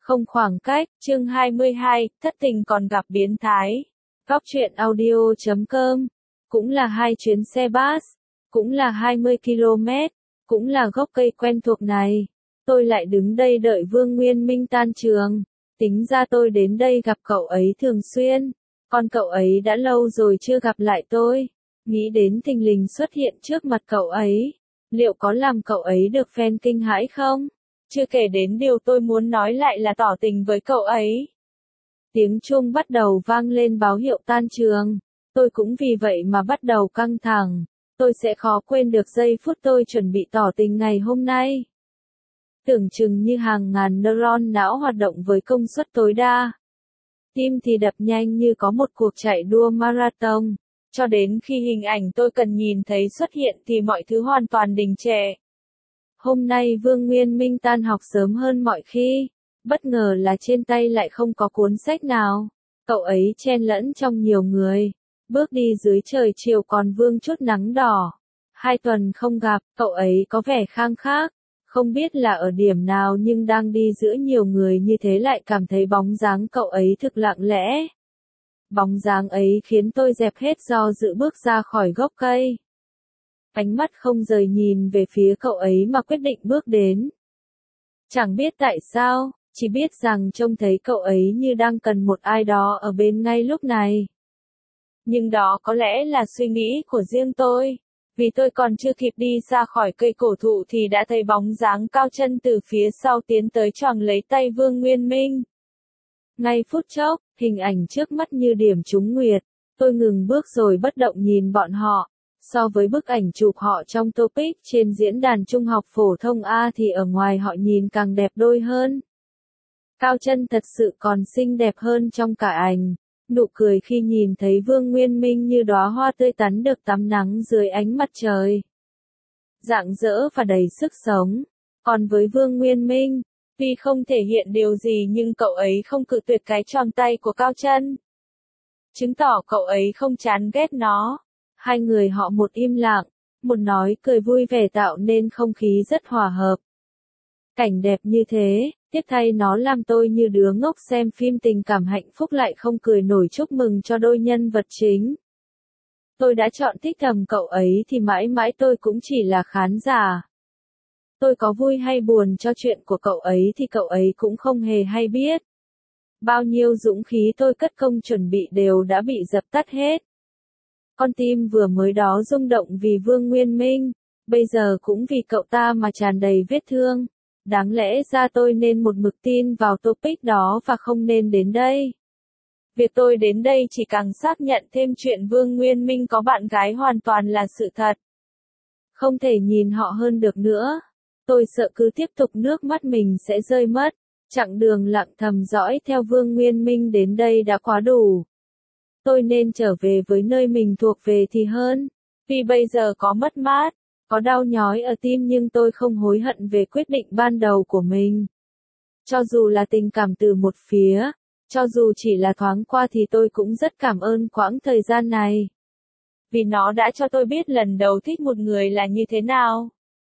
Không khoảng cách, chương 22, thất tình còn gặp biến thái. Góc truyện audio.com, cũng là 2 chuyến xe bus, cũng là 20 km, cũng là gốc cây quen thuộc này. Tôi lại đứng đây đợi Vương Nguyên Minh tan trường. Tính ra tôi đến đây gặp cậu ấy thường xuyên. Còn cậu ấy đã lâu rồi chưa gặp lại tôi. Nghĩ đến thình lình xuất hiện trước mặt cậu ấy. Liệu có làm cậu ấy được fan kinh hãi không? Chưa kể đến điều tôi muốn nói lại là tỏ tình với cậu ấy. Tiếng chuông bắt đầu vang lên báo hiệu tan trường. Tôi cũng vì vậy mà bắt đầu căng thẳng. Tôi sẽ khó quên được giây phút tôi chuẩn bị tỏ tình ngày hôm nay. Tưởng chừng như hàng ngàn neuron não hoạt động với công suất tối đa. Tim thì đập nhanh như có một cuộc chạy đua marathon. Cho đến khi hình ảnh tôi cần nhìn thấy xuất hiện thì mọi thứ hoàn toàn đình trệ. Hôm nay Vương Nguyên Minh tan học sớm hơn mọi khi. Bất ngờ là trên tay lại không có cuốn sách nào. Cậu ấy chen lẫn trong nhiều người. Bước đi dưới trời chiều còn vương chút nắng đỏ. 2 tuần không gặp, cậu ấy có vẻ khang khác. Không biết là ở điểm nào nhưng đang đi giữa nhiều người như thế lại cảm thấy bóng dáng cậu ấy thực lặng lẽ. Bóng dáng ấy khiến tôi dẹp hết do dự bước ra khỏi gốc cây. Ánh mắt không rời nhìn về phía cậu ấy mà quyết định bước đến. Chẳng biết tại sao, chỉ biết rằng trông thấy cậu ấy như đang cần một ai đó ở bên ngay lúc này. Nhưng đó có lẽ là suy nghĩ của riêng tôi. Vì tôi còn chưa kịp đi ra khỏi cây cổ thụ thì đã thấy bóng dáng cao chân từ phía sau tiến tới choàng lấy tay Vương Nguyên Minh. Ngay phút chốc, hình ảnh trước mắt như điểm trúng nguyệt. Tôi ngừng bước rồi bất động nhìn bọn họ. So với bức ảnh chụp họ trong topic trên diễn đàn trung học phổ thông A thì ở ngoài họ nhìn càng đẹp đôi hơn. Cao chân thật sự còn xinh đẹp hơn trong cả ảnh. Nụ cười khi nhìn thấy Vương Nguyên Minh như đóa hoa tươi tắn được tắm nắng dưới ánh mặt trời. Rạng rỡ và đầy sức sống. Còn với Vương Nguyên Minh, tuy không thể hiện điều gì nhưng cậu ấy không cự tuyệt cái choàng tay của Cao chân. Chứng tỏ cậu ấy không chán ghét nó. Hai người họ một im lặng, một nói cười vui vẻ tạo nên không khí rất hòa hợp. Cảnh đẹp như thế, tiếc thay nó làm tôi như đứa ngốc xem phim tình cảm hạnh phúc lại không cười nổi chúc mừng cho đôi nhân vật chính. Tôi đã chọn thích thầm cậu ấy thì mãi mãi tôi cũng chỉ là khán giả. Tôi có vui hay buồn cho chuyện của cậu ấy thì cậu ấy cũng không hề hay biết. Bao nhiêu dũng khí tôi cất công chuẩn bị đều đã bị dập tắt hết. Con tim vừa mới đó rung động vì Vương Nguyên Minh, bây giờ cũng vì cậu ta mà tràn đầy vết thương. Đáng lẽ ra tôi nên một mực tin vào topic đó và không nên đến đây. Việc tôi đến đây chỉ càng xác nhận thêm chuyện Vương Nguyên Minh có bạn gái hoàn toàn là sự thật. Không thể nhìn họ hơn được nữa. Tôi sợ cứ tiếp tục nước mắt mình sẽ rơi mất. Chặng đường lặng thầm dõi theo Vương Nguyên Minh đến đây đã quá đủ. Tôi nên trở về với nơi mình thuộc về thì hơn. Vì bây giờ có mất mát, có đau nhói ở tim nhưng tôi không hối hận về quyết định ban đầu của mình. Cho dù là tình cảm từ một phía, cho dù chỉ là thoáng qua thì tôi cũng rất cảm ơn quãng thời gian này. Vì nó đã cho tôi biết lần đầu thích một người là như thế nào.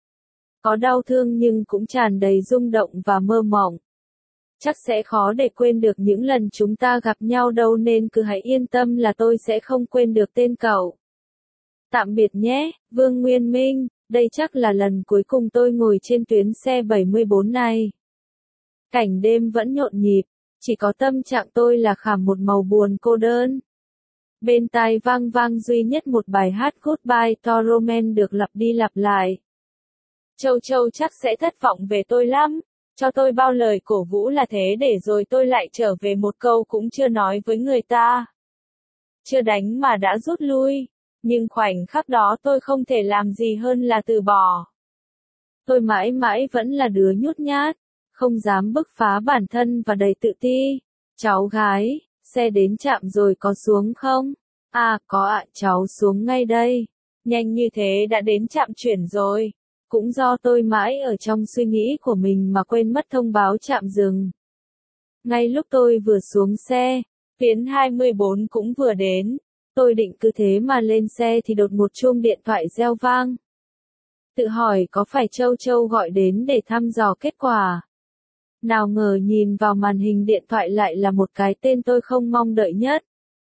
Có đau thương nhưng cũng tràn đầy rung động và mơ mộng. Chắc sẽ khó để quên được những lần chúng ta gặp nhau đâu nên cứ hãy yên tâm là tôi sẽ không quên được tên cậu. Tạm biệt nhé, Vương Nguyên Minh, đây chắc là lần cuối cùng tôi ngồi trên tuyến xe 74 này. Cảnh đêm vẫn nhộn nhịp, chỉ có tâm trạng tôi là khảm một màu buồn cô đơn. Bên tai vang vang duy nhất một bài hát Goodbye to Romance được lặp đi lặp lại. Châu Châu chắc sẽ thất vọng về tôi lắm. Cho tôi bao lời cổ vũ là thế để rồi tôi lại trở về một câu cũng chưa nói với người ta. Chưa đánh mà đã rút lui. Nhưng khoảnh khắc đó tôi không thể làm gì hơn là từ bỏ. Tôi mãi mãi vẫn là đứa nhút nhát, không dám bứt phá bản thân và đầy tự ti. Cháu gái, xe đến trạm rồi có xuống không? À, có ạ, cháu xuống ngay đây. Nhanh như thế đã đến trạm chuyển rồi. Cũng do tôi mãi ở trong suy nghĩ của mình mà quên mất thông báo trạm dừng. Ngay lúc tôi vừa xuống xe, tuyến 24 cũng vừa đến. Tôi định cứ thế mà lên xe thì đột một chuông điện thoại reo vang. Tự hỏi có phải Châu Châu gọi đến để thăm dò kết quả. Nào ngờ nhìn vào màn hình điện thoại lại là một cái tên tôi không mong đợi nhất.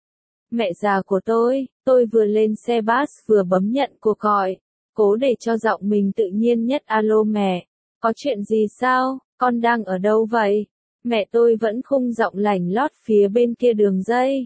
Mẹ già của tôi vừa lên xe bus vừa bấm nhận cuộc gọi, cố để cho giọng mình tự nhiên nhất. Alo mẹ, có chuyện gì sao, con đang ở đâu vậy? Mẹ tôi vẫn khung giọng lảnh lót phía bên kia đường dây.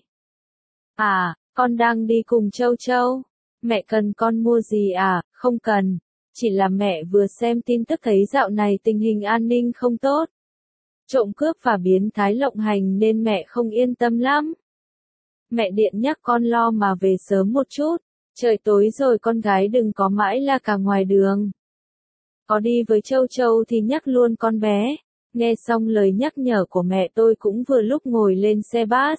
À, con đang đi cùng Châu Châu. Mẹ cần con mua gì à? Không cần, chỉ là mẹ vừa xem tin tức thấy dạo này tình hình an ninh không tốt. Trộm cướp và biến thái lộng hành nên mẹ không yên tâm lắm. Mẹ điện nhắc con lo mà về sớm một chút, trời tối rồi con gái đừng có mãi la cả ngoài đường. Có đi với Châu Châu thì nhắc luôn con bé. Nghe xong lời nhắc nhở của mẹ tôi cũng vừa lúc ngồi lên xe bus.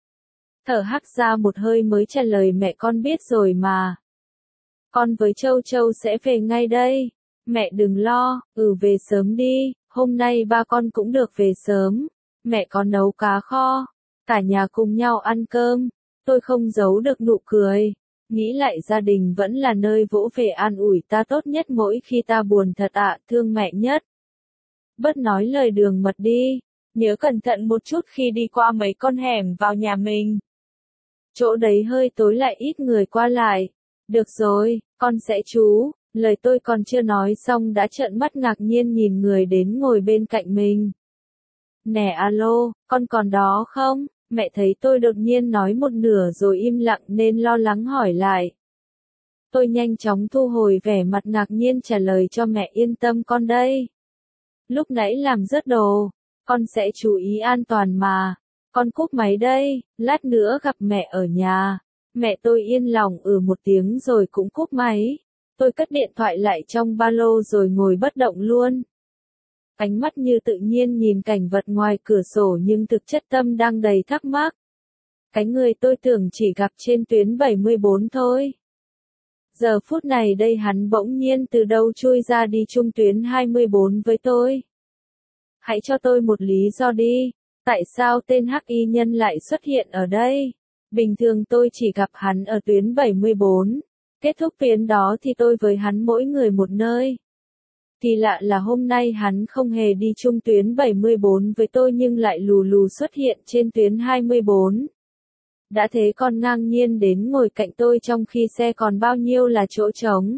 Thở hắt ra một hơi mới trả lời mẹ con biết rồi mà. Con với Châu Châu sẽ về ngay đây. Mẹ đừng lo, về sớm đi, hôm nay ba con cũng được về sớm. Mẹ có nấu cá kho, cả nhà cùng nhau ăn cơm. Tôi không giấu được nụ cười. Nghĩ lại gia đình vẫn là nơi vỗ về an ủi ta tốt nhất mỗi khi ta buồn thật ạ, thương mẹ nhất. Bớt nói lời đường mật đi, nhớ cẩn thận một chút khi đi qua mấy con hẻm vào nhà mình. Chỗ đấy hơi tối lại ít người qua lại. Được rồi, con sẽ chú. Lời tôi còn chưa nói xong đã trợn mắt ngạc nhiên nhìn người đến ngồi bên cạnh mình. Nè alo, con còn đó không? Mẹ thấy tôi đột nhiên nói một nửa rồi im lặng nên lo lắng hỏi lại. Tôi nhanh chóng thu hồi vẻ mặt ngạc nhiên trả lời cho mẹ yên tâm con đây. Lúc nãy làm rớt đồ, con sẽ chú ý an toàn mà. Con cúp máy đây, lát nữa gặp mẹ ở nhà. Mẹ tôi yên lòng một tiếng rồi cũng cúp máy. Tôi cất điện thoại lại trong ba lô rồi ngồi bất động luôn. Ánh mắt như tự nhiên nhìn cảnh vật ngoài cửa sổ nhưng thực chất tâm đang đầy thắc mắc. Cái người tôi tưởng chỉ gặp trên tuyến 74 thôi. Giờ phút này đây hắn bỗng nhiên từ đâu chui ra đi chung tuyến 24 với tôi. Hãy cho tôi một lý do đi. Tại sao tên hắc y nhân lại xuất hiện ở đây? Bình thường tôi chỉ gặp hắn ở tuyến 74. Kết thúc tuyến đó thì tôi với hắn mỗi người một nơi. Kỳ lạ là hôm nay hắn không hề đi chung tuyến 74 với tôi nhưng lại lù lù xuất hiện trên tuyến 24. Đã thế còn ngang nhiên đến ngồi cạnh tôi trong khi xe còn bao nhiêu là chỗ trống.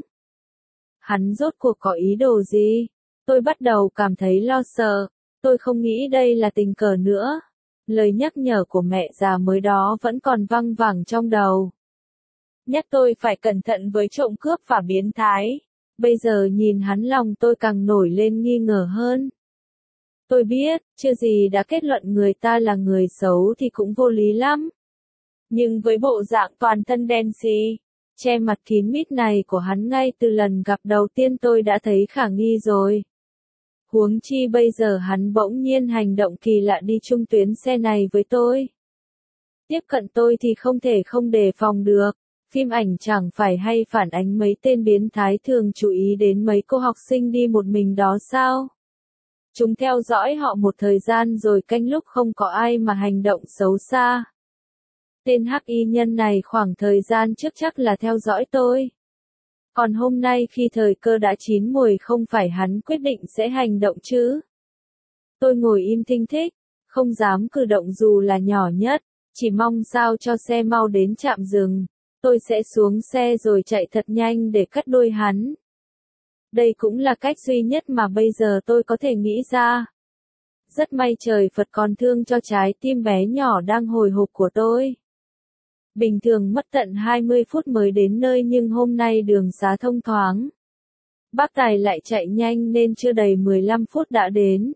Hắn rốt cuộc có ý đồ gì? Tôi bắt đầu cảm thấy lo sợ. Tôi không nghĩ đây là tình cờ nữa. Lời nhắc nhở của mẹ già mới đó vẫn còn văng vẳng trong đầu. Nhắc tôi phải cẩn thận với trộm cướp và biến thái. Bây giờ nhìn hắn lòng tôi càng nổi lên nghi ngờ hơn. Tôi biết, chưa gì đã kết luận người ta là người xấu thì cũng vô lý lắm. Nhưng với bộ dạng toàn thân đen xì, che mặt kín mít này của hắn ngay từ lần gặp đầu tiên tôi đã thấy khả nghi rồi. Huống chi bây giờ hắn bỗng nhiên hành động kỳ lạ đi chung tuyến xe này với tôi. Tiếp cận tôi thì không thể không đề phòng được. Phim ảnh chẳng phải hay phản ánh mấy tên biến thái thường chú ý đến mấy cô học sinh đi một mình đó sao? Chúng theo dõi họ một thời gian rồi canh lúc không có ai mà hành động xấu xa. Tên hắc y nhân này khoảng thời gian trước chắc là theo dõi tôi. Còn hôm nay khi thời cơ đã chín muồi không phải hắn quyết định sẽ hành động chứ. Tôi ngồi im thinh thích, không dám cử động dù là nhỏ nhất, chỉ mong sao cho xe mau đến trạm dừng. Tôi sẽ xuống xe rồi chạy thật nhanh để cắt đuôi hắn. Đây cũng là cách duy nhất mà bây giờ tôi có thể nghĩ ra. Rất may trời Phật còn thương cho trái tim bé nhỏ đang hồi hộp của tôi. Bình thường mất tận 20 phút mới đến nơi nhưng hôm nay đường xá thông thoáng. Bác Tài lại chạy nhanh nên chưa đầy 15 phút đã đến.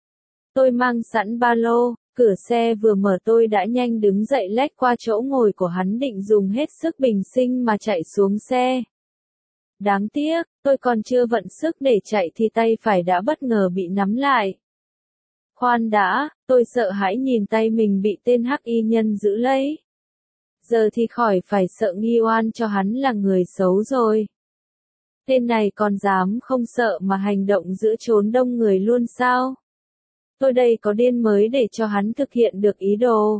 Tôi mang sẵn ba lô, cửa xe vừa mở tôi đã nhanh đứng dậy lách qua chỗ ngồi của hắn định dùng hết sức bình sinh mà chạy xuống xe. Đáng tiếc, tôi còn chưa vận sức để chạy thì tay phải đã bất ngờ bị nắm lại. Khoan đã, tôi sợ hãi nhìn tay mình bị tên hắc y nhân giữ lấy. Giờ thì khỏi phải sợ nghi oan cho hắn là người xấu rồi. Tên này còn dám không sợ mà hành động giữa chốn đông người luôn sao? Tôi đây có điên mới để cho hắn thực hiện được ý đồ.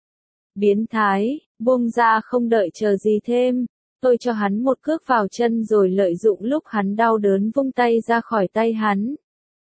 Biến thái, buông ra không đợi chờ gì thêm. Tôi cho hắn một cước vào chân rồi lợi dụng lúc hắn đau đớn vung tay ra khỏi tay hắn.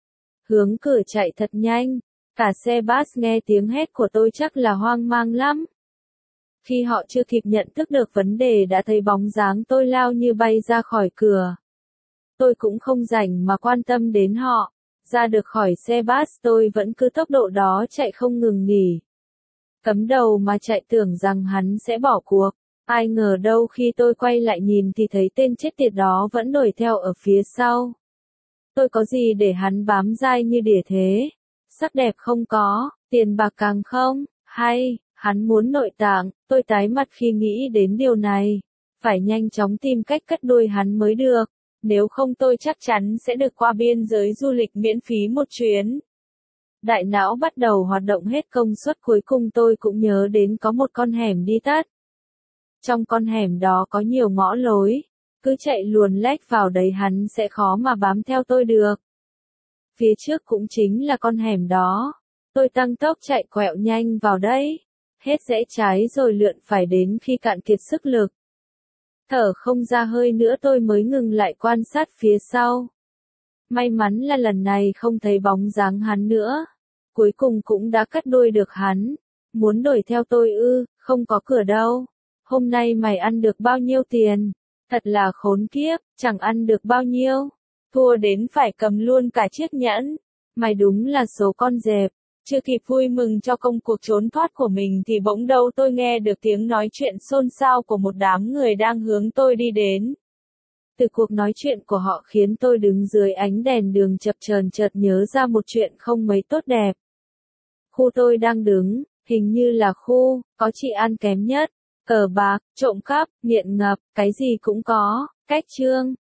hướng cửa chạy thật nhanh. Cả xe bus nghe tiếng hét của tôi chắc là hoang mang lắm. Khi họ chưa kịp nhận thức được vấn đề đã thấy bóng dáng tôi lao như bay ra khỏi cửa. Tôi cũng không rảnh mà quan tâm đến họ. Ra được khỏi xe bus tôi vẫn cứ tốc độ đó chạy không ngừng nghỉ. Cắm đầu mà chạy tưởng rằng hắn sẽ bỏ cuộc. Ai ngờ đâu khi tôi quay lại nhìn thì thấy tên chết tiệt đó vẫn đuổi theo ở phía sau. Tôi có gì để hắn bám dai như đỉa thế? Sắc đẹp không có, tiền bạc càng không, hay, hắn muốn nội tạng, tôi tái mặt khi nghĩ đến điều này. Phải nhanh chóng tìm cách cắt đuôi hắn mới được, nếu không tôi chắc chắn sẽ được qua biên giới du lịch miễn phí một chuyến. Đại não bắt đầu hoạt động hết công suất, cuối cùng tôi cũng nhớ đến có một con hẻm đi tắt. Trong con hẻm đó có nhiều ngõ lối, cứ chạy luồn lách vào đấy hắn sẽ khó mà bám theo tôi được. Phía trước cũng chính là con hẻm đó. Tôi tăng tốc chạy quẹo nhanh vào đấy. Hết rẽ trái rồi lượn phải đến khi cạn kiệt sức lực. Thở không ra hơi nữa tôi mới ngừng lại quan sát phía sau. May mắn là lần này không thấy bóng dáng hắn nữa. Cuối cùng cũng đã cắt đuôi được hắn. Muốn đuổi theo tôi ư, không có cửa đâu. Hôm nay mày ăn được bao nhiêu tiền? Thật là khốn kiếp, chẳng ăn được bao nhiêu. Thua đến phải cầm luôn cả chiếc nhẫn. Mày đúng là số con dẹp. Chưa kịp vui mừng cho công cuộc trốn thoát của mình thì bỗng đâu tôi nghe được tiếng nói chuyện xôn xao của một đám người đang hướng tôi đi đến. Từ cuộc nói chuyện của họ khiến tôi đứng dưới ánh đèn đường chập chờn chợt nhớ ra một chuyện không mấy tốt đẹp. Khu tôi đang đứng, hình như là khu có trị an kém nhất. Cờ bạc, trộm cắp, nghiện ngập, cái gì cũng có. Cách chương